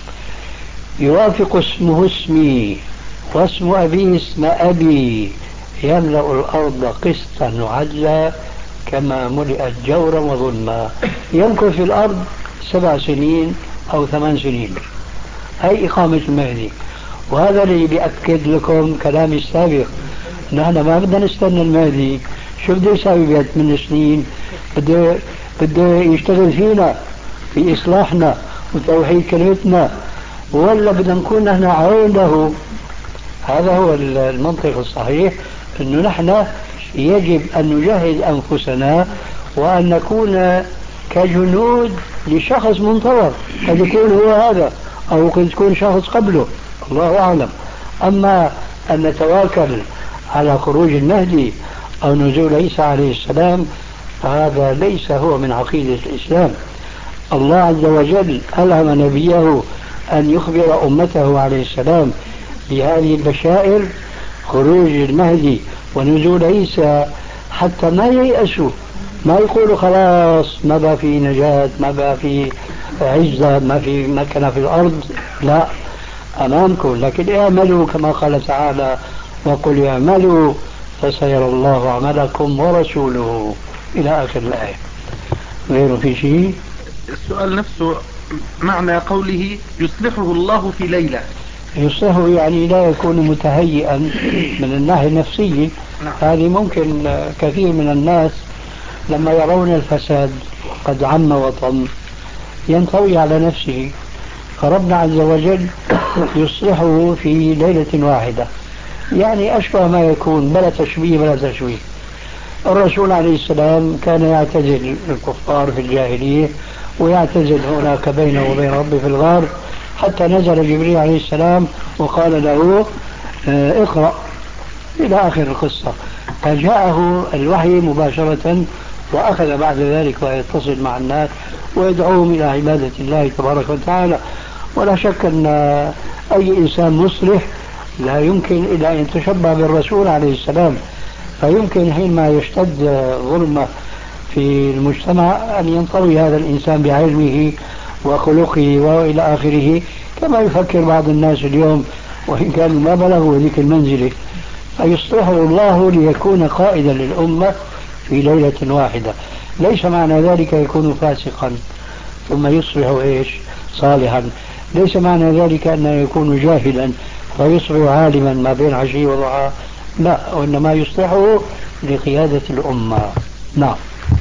يوافق اسمه اسمي واسم أبيه اسم أبي يملأ الأرض قسطا وعدلا كما ملئت جورا وظلما. يمكث في الأرض 7 سنين أو 8 سنين، هي إقامة المهدي. وهذا اللي بيأكد لكم كلامي السابق، نحن ما بدنا نستنى المهدي. شو بده يساوي ب8 سنين؟ بده يشتغل فينا في إصلاحنا وتوحيد كلمتنا، ولا بدنا نكون نحن عون له؟ هذا هو المنطق الصحيح، أنه نحن يجب أن نجهز أنفسنا وأن نكون كجنود لشخص منتظر، قد يكون هو هذا أو قد يكون شخص قبله، الله أعلم. أما أن نتواكل على خروج المهدي أو نزول عيسى عليه السلام فهذا ليس هو من عقيدة الإسلام. الله عز وجل ألهم نبيه أن يخبر أمته عليه السلام بهذه البشائر، خروج المهدي ونزول عيسى، حتى ما ييأسوا، ما يقولوا خلاص ما بقى في نجاة، ما بقى في عزة، ما في مكنة في الأرض. لا، أمامكم، لكن اعملوا كما قال تعالى: وقل اعملوا فسيرى الله عملكم ورسوله، إلى آخر الآية. غير في شيء؟ السؤال نفسه معنى قوله يصلحه الله في ليلة. يصلحه يعني لا يكون متهيئا من الناحية النفسية. هذه ممكن كثير من الناس لما يرون الفساد قد عم وطم ينطوي على نفسه، فربنا عز وجل يصلحه في ليلة واحدة، يعني أشبه ما يكون، بلا تشبيه بلا تشويه. الرسول عليه السلام كان يعتزل الكفار في الجاهلية ويعتزل هناك بينه وبين ربه في الغار، حتى نزل جبريل عليه السلام وقال له اقرأ إلى آخر القصة، فجاءه الوحي مباشرة وأخذ بعد ذلك ويتصل مع الناس ويدعوهم إلى عبادة الله تبارك وتعالى. ولا شك أن أي إنسان مصلح لا يمكن إلا أن يتشبه بالرسول عليه السلام، فيمكن حينما يشتد ظلمة في المجتمع أن ينطوي هذا الإنسان بعلمه وخلقه وإلى آخره، كما يفكر بعض الناس اليوم وإن كانوا ما بلغوا ذيك المنزلة، فيصلحه الله ليكون قائدا للأمة في ليلة واحدة. ليس معنى ذلك يكون فاسقا ثم يصبح صالحا، ليس معنى ذلك أنه يكون جاهلا فيصبح عالما ما بين عشي وضحى، لا، وإنما يصلحه لقيادة الأمة. نعم.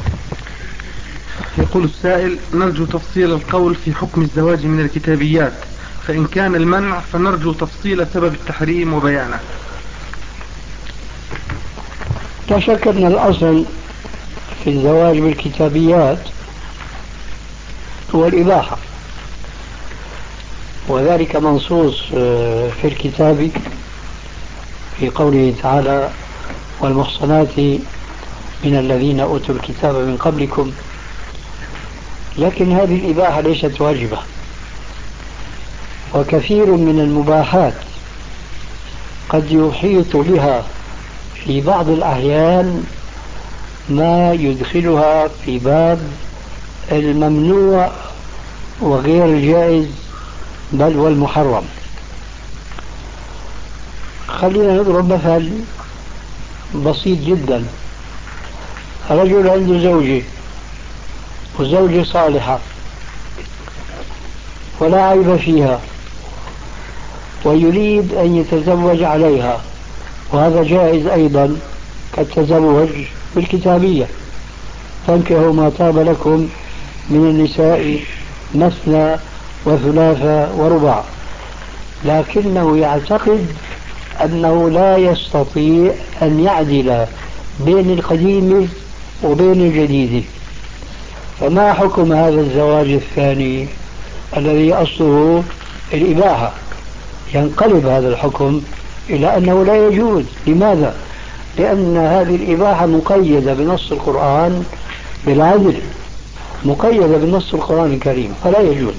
يقول السائل: نرجو تفصيل القول في حكم الزواج من الكتابيات، فإن كان المنع فنرجو تفصيل سبب التحريم وبيانه. لا شك أن الأصل في الزواج بالكتابيات هو الإباحة، وذلك منصوص في الكتاب في قوله تعالى: والمحصنات من الذين أوتوا الكتاب من قبلكم. لكن هذه الإباحة ليست واجبة، وكثير من المباحات قد يحيط بها في بعض الأحيان ما يدخلها في باب الممنوع وغير الجائز بل والمحرم. خلينا نضرب مثل بسيط جدا. رجل عنده زوجة وزوجة صالحة ولا عيب فيها ويريد أن يتزوج عليها، وهذا جائز أيضا كالتزوج بالكتابية: فانكحوا ما طاب لكم من النساء مثنى وثلاثة ورباع، لكنه يعتقد أنه لا يستطيع أن يعدل بين القديم وبين الجديد. فما حكم هذا الزواج الثاني الذي أصله الإباحة؟ ينقلب هذا الحكم إلى أنه لا يجوز. لماذا؟ لأن هذه الإباحة مقيدة بنص القرآن بالعدل، مقيدة بنص القرآن الكريم، فلا يجوز.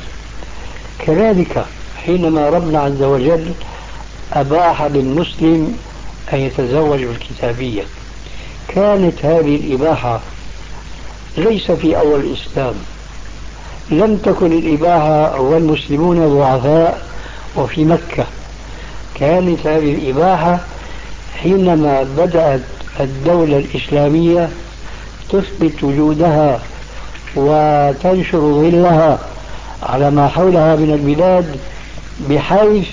كذلك حينما ربنا عز وجل أباح للمسلم أن يتزوج بالكتابية، كانت هذه الإباحة ليس في أول الإسلام، لم تكن الإباحة والمسلمون ضعفاء وفي مكة، كانت هذه الإباحة حينما بدأت الدولة الإسلامية تثبت وجودها وتنشر ظلها على ما حولها من البلاد، بحيث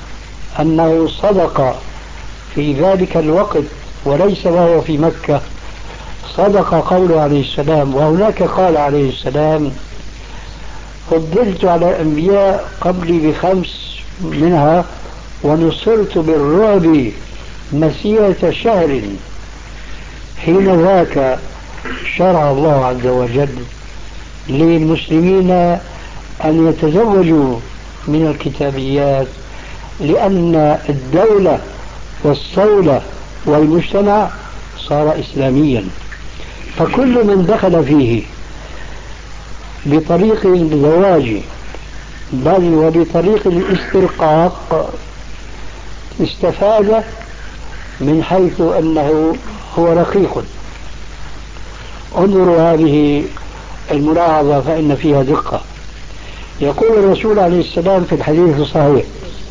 أنه صدق في ذلك الوقت وليس وهو في مكة، صدق قوله عليه السلام. وهناك قال عليه السلام: فضلت على الأنبياء قبلي ب5 منها ونصرت بالرعب مسيرة شهر. حين ذاك شرع الله عز وجل للمسلمين أن يتزوجوا من الكتابيات، لأن الدولة والصولة والمجتمع صار إسلاميا، فكل من دخل فيه بطريق الزواج بل وبطريق الاسترقاق استفاد من حيث أنه هو رقيق. انظروا هذه الملاحظة فإن فيها دقة. يقول الرسول عليه السلام في الحديث الصحيح: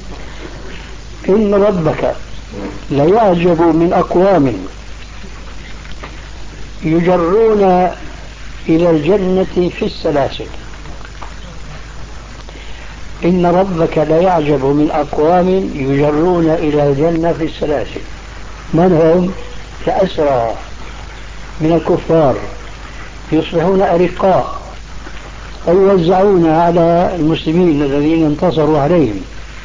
إن ربك ليعجب من أقوام يجرون إلى الجنة في السلاسل. إن ربك ليعجب من أقوام يجرون إلى الجنة في السلاسل. من هم؟ كأسرى من الكفار يصبحون أرقاء ويوزعون على المسلمين الذين انتصروا عليهم،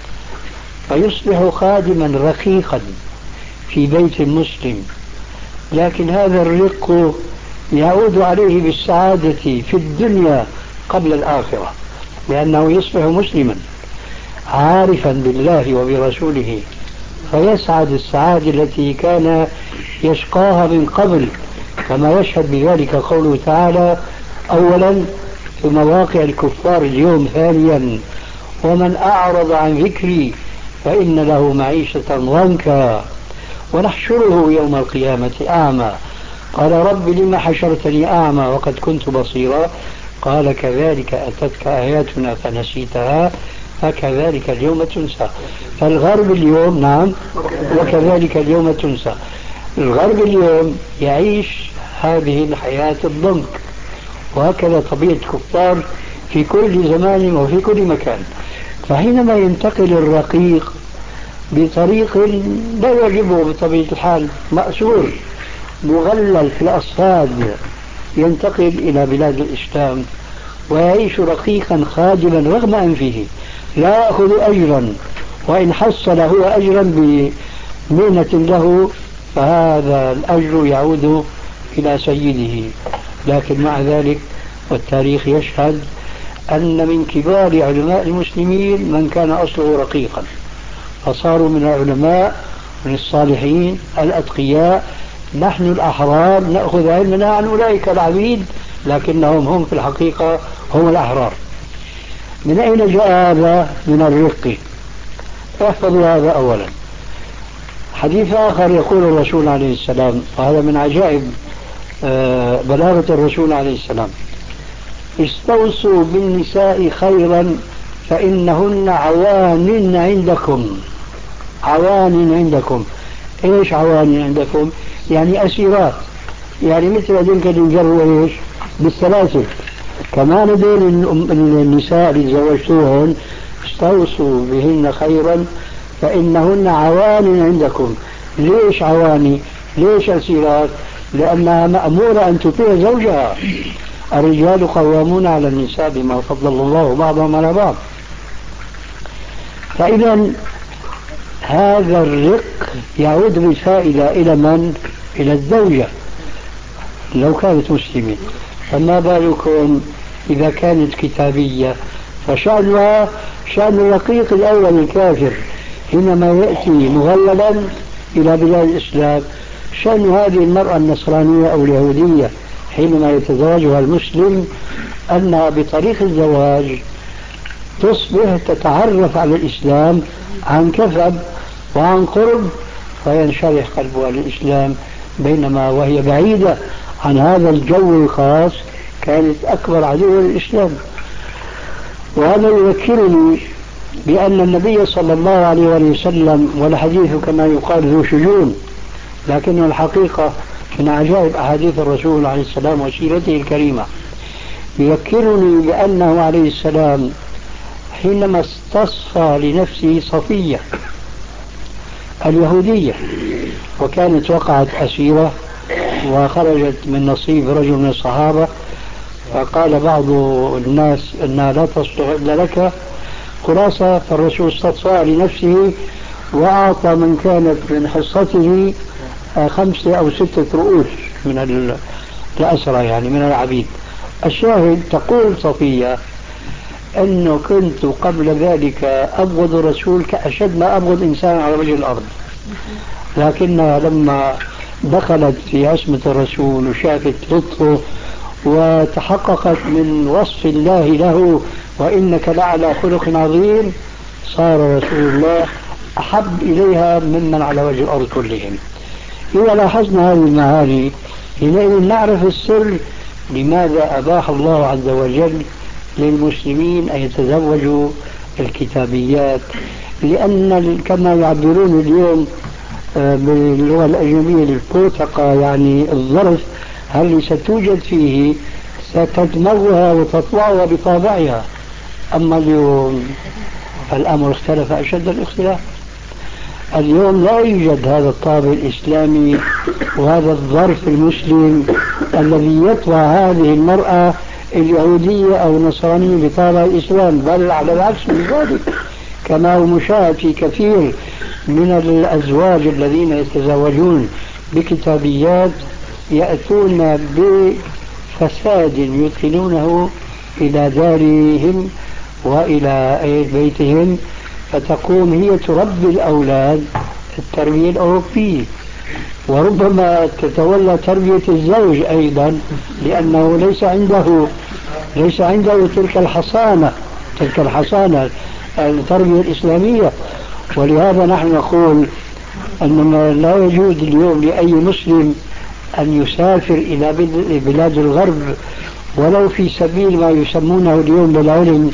فيصبح خادما رقيقا في بيت المسلم، لكن هذا الرق يعود عليه بالسعادة في الدنيا قبل الآخرة، لأنه يصبح مسلما عارفا بالله وبرسوله، فيسعد السعادة التي كان يشقاها من قبل، كما يشهد بذلك قوله تعالى أولا في مواقع الكفار اليوم، ثانيا ومن أعرض عن ذكري فإن له معيشة ضنكا ونحشره يوم القيامة أعمى قال رب لما حشرتني أعمى وقد كنت بصيرا قال كذلك أتتك آياتنا فنسيتها فكذلك اليوم تنسى. فالغرب اليوم نعم وكذلك اليوم تنسى، الغرب اليوم يعيش هذه الحياة الضنك، وهكذا طبيعة الكفار في كل زمان وفي كل مكان. فحينما ينتقل الرقيق بطريق لا يعجبه بطبيعة الحال، مأسور مغلل في الأصفاد، ينتقل إلى بلاد الإسلام ويعيش رقيقا خادما رغم أنفه، لا يأخذ أجرا، وإن حصل هو أجرا بمهنة له فهذا الأجر يعود إلى سيده. لكن مع ذلك والتاريخ يشهد أن من كبار علماء المسلمين من كان أصله رقيقا، فصاروا من العلماء من الصالحين الأتقياء. نحن الأحرار نأخذ علمنا عن أولئك العبيد، لكنهم هم في الحقيقة هم الأحرار. من أين جاء هذا من الرق؟ احفظوا هذا أولا. حديث آخر يقول الرسول عليه السلام، وهذا من عجائب بلاغة الرسول عليه السلام: استوصوا بالنساء خيرا فإنهن عوان عندكم. عوان عندكم، ايش عوان عندكم؟ يعني أسيرات، يعني مثل ذلك ينجروا ايش بالسلاسل. كمان هذول النساء اللي زوجتوهن استوصوا بهن خيرا فإنهن عوان عندكم. ليش عواني؟ ليش أسيرات؟ لأنها مأمورة أن تطيع زوجها. الرجال قوامون على النساء بما فضل الله بعضهم على بعض. فإذا هذا الرق يعود بالفائدة إلى من؟ إلى الزوجة لو كانت مسلمة. فما بالكم إذا كانت كتابية؟ فشأنها شأن الرقيق الأول الكافر حينما يأتي مغللا إلى بلاد الإسلام، شأن هذه المرأة النصرانية أو اليهودية حينما يتزوجها المسلم أنها بطريق الزواج تصبح تتعرف على الإسلام عن كثب وعن قرب، فينشرح قلبها للإسلام، بينما وهي بعيدة عن هذا الجو الخاص كانت أكبر عدو للإسلام. وهذا يذكرني بأن النبي صلى الله عليه وسلم، والحديث كما يقال ذو شجون، لكن الحقيقة من عجائب أحاديث الرسول عليه السلام وسيرته الكريمة، يذكرني بأنه عليه السلام حينما استصفى لنفسه صفية اليهودية، وكانت وقعت أسيرة وخرجت من نصيب رجل من الصحابة، فقال بعض الناس أنها لا تصلح إلا لك، خلاصة فالرسول استصفى لنفسه وأعطى من كانت من حصته 5 أو 6 رؤوس من الأسرى، يعني من العبيد. الشاهد تقول صفية أنه كنت قبل ذلك أبغض الرسول كأشد ما أبغض إنسان على وجه الأرض، لكنها لما دخلت في عصمة الرسول وشافت لطفه وتحققت من وصف الله له وإنك لعلى خلق عظيم، صار رسول الله أحب إليها ممن على وجه الأرض كلهم. إذا لاحظنا هذه المعاني حينئذ نعرف السر لماذا أباح الله عز وجل للمسلمين أن يتزوجوا الكتابيات، لأن كما يعبرون اليوم باللغة الأجنبية للبوتقة، يعني الظرف اللي ستوجد فيه ستدمغها وتطلعها بطابعها. أما اليوم الأمر اختلف أشد الاختلاف. اليوم لا يوجد هذا الطابع الإسلامي وهذا الظرف المسلم الذي يطبع هذه المرأة اليهودية أو النصرانية بطابع الإسلام، بل على العكس من ذلك، كما هو مشاهد في كثير من الأزواج الذين يتزوجون بكتابيات يأتون بفساد يدخلونه إلى دارهم وإلى بيتهم، فتقوم هي تربي الأولاد التربية الأوروبية، وربما تتولى تربية الزوج أيضا، لأنه ليس عنده تلك الحصانة التربية الإسلامية. ولهذا نحن نقول أنه لا يجوز اليوم لأي مسلم أن يسافر إلى بلاد الغرب ولو في سبيل ما يسمونه اليوم بالعلم،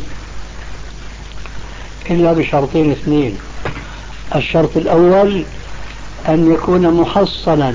إلا بشرطين 2. الشرط الأول أن يكون محصنا،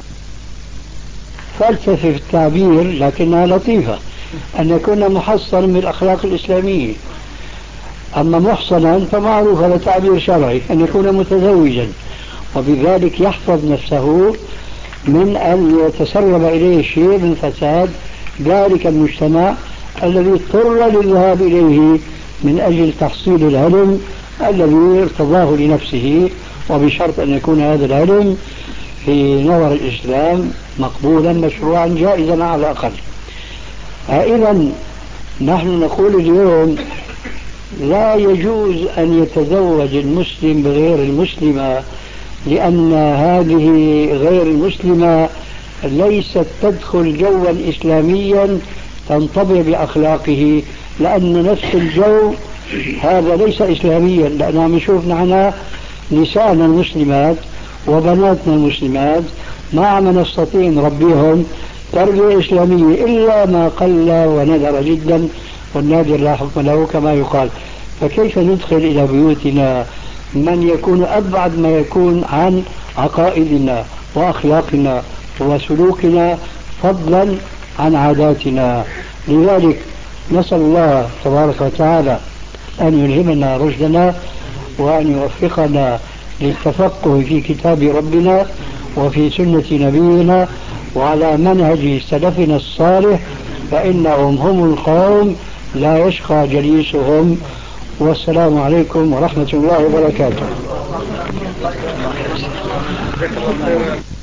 فلسفة في التعبير لكنها لطيفة، أن يكون محصنا بالأخلاق الإسلامية. أما محصنا فمعروف هذا تعبير شرعي، أن يكون متزوجا، وبذلك يحفظ نفسه من أن يتسرب إليه شيء من فساد ذلك المجتمع الذي اضطر للذهاب إليه من أجل تحصيل العلم الذي ارتضاه لنفسه، وبشرط أن يكون هذا العلم في نظر الإسلام مقبولا مشروعا جائزا على الأقل. إذا نحن نقول اليوم لا يجوز أن يتزوج المسلم بغير المسلمة، لأن هذه غير المسلمة ليست تدخل جوا إسلاميا تنطبع بأخلاقه، لأن نفس الجو هذا ليس إسلاميا. لأننا نشوف نحن نساءنا المسلمات وبناتنا المسلمات ما نستطيع نربيهم تربية إسلامية إلا ما قل وندر جدا، والنادر لا حكم له كما يقال. فكيف ندخل إلى بيوتنا من يكون أبعد ما يكون عن عقائدنا وأخلاقنا وسلوكنا فضلا عن عاداتنا؟ لذلك نسأل الله تبارك وتعالى أن يلهمنا رشدنا وأن يوفقنا للتفقه في كتاب ربنا وفي سنة نبينا وعلى منهج سلفنا الصالح، فإنهم هم القوم لا يشقى جليسهم والسلام عليكم ورحمة الله وبركاته.